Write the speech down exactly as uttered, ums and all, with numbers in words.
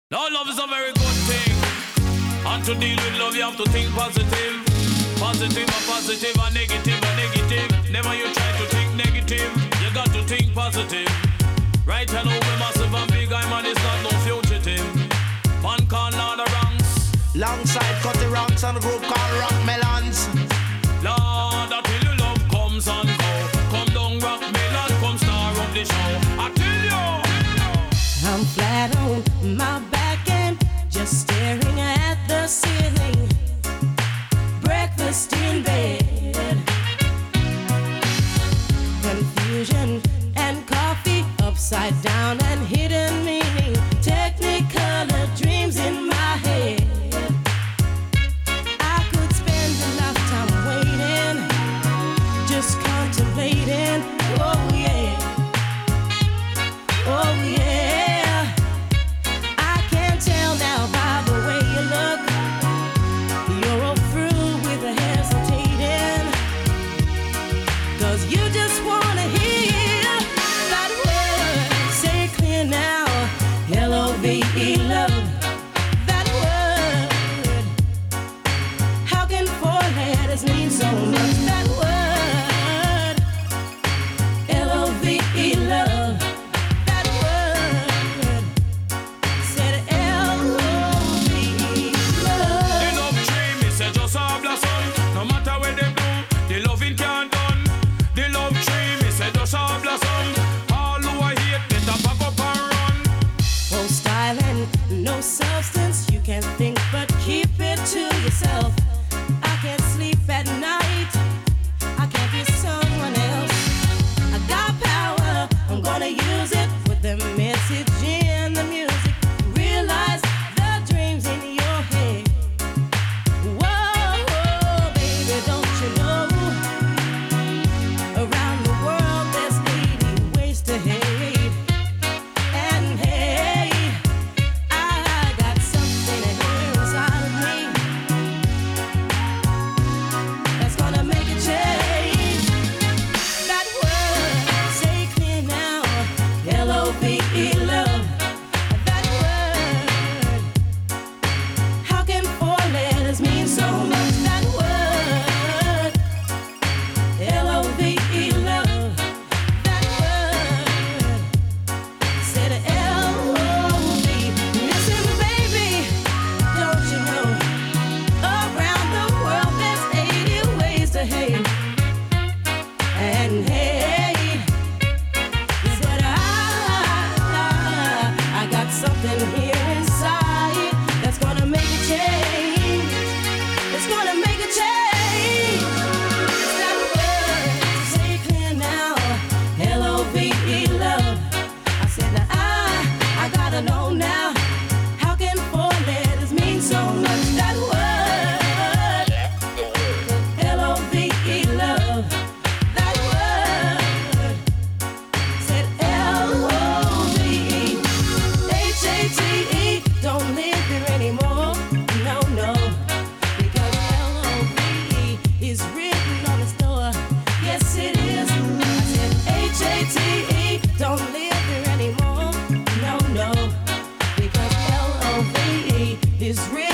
Now love is a very good thing. And to deal with love you have to think positive. Positive and positive and negative and negative. Never you try to think negative. You got to think positive. Right hello we massive and big I man is not no fugitive. Man can't ladder ranks. Long side cut the ranks and the group called Rock Melons. Lord until your love comes and go. Come down Rock Melon, come star up the show. I tell you I'm flat on my back and just staring at the ceiling. Breakfast in bed, confusion and coffee upside down and hidden meaning. Technicolor dreams in my head. I could spend a lifetime waiting, just contemplating. Oh yeah, oh yeah. L-O-V-E, love, that word. How can four letters mean so much? That word. L-O-V-E, love, that word. Said L-O-V-E, love. The love tree, me say just a blossom. No matter where they bloom, the loving can't done. The love tree, me say just a blossom. All who I hate, get a pack up and run. Oh, style and no substance. You can't think but keep it to yourself. I can't sleep at night. I can't be someone else. I got power, I'm gonna use it. With the message in the music. Realize the dreams in your head. Whoa, whoa, baby, don't you know? Around the world there's eighty ways to hate. Is real.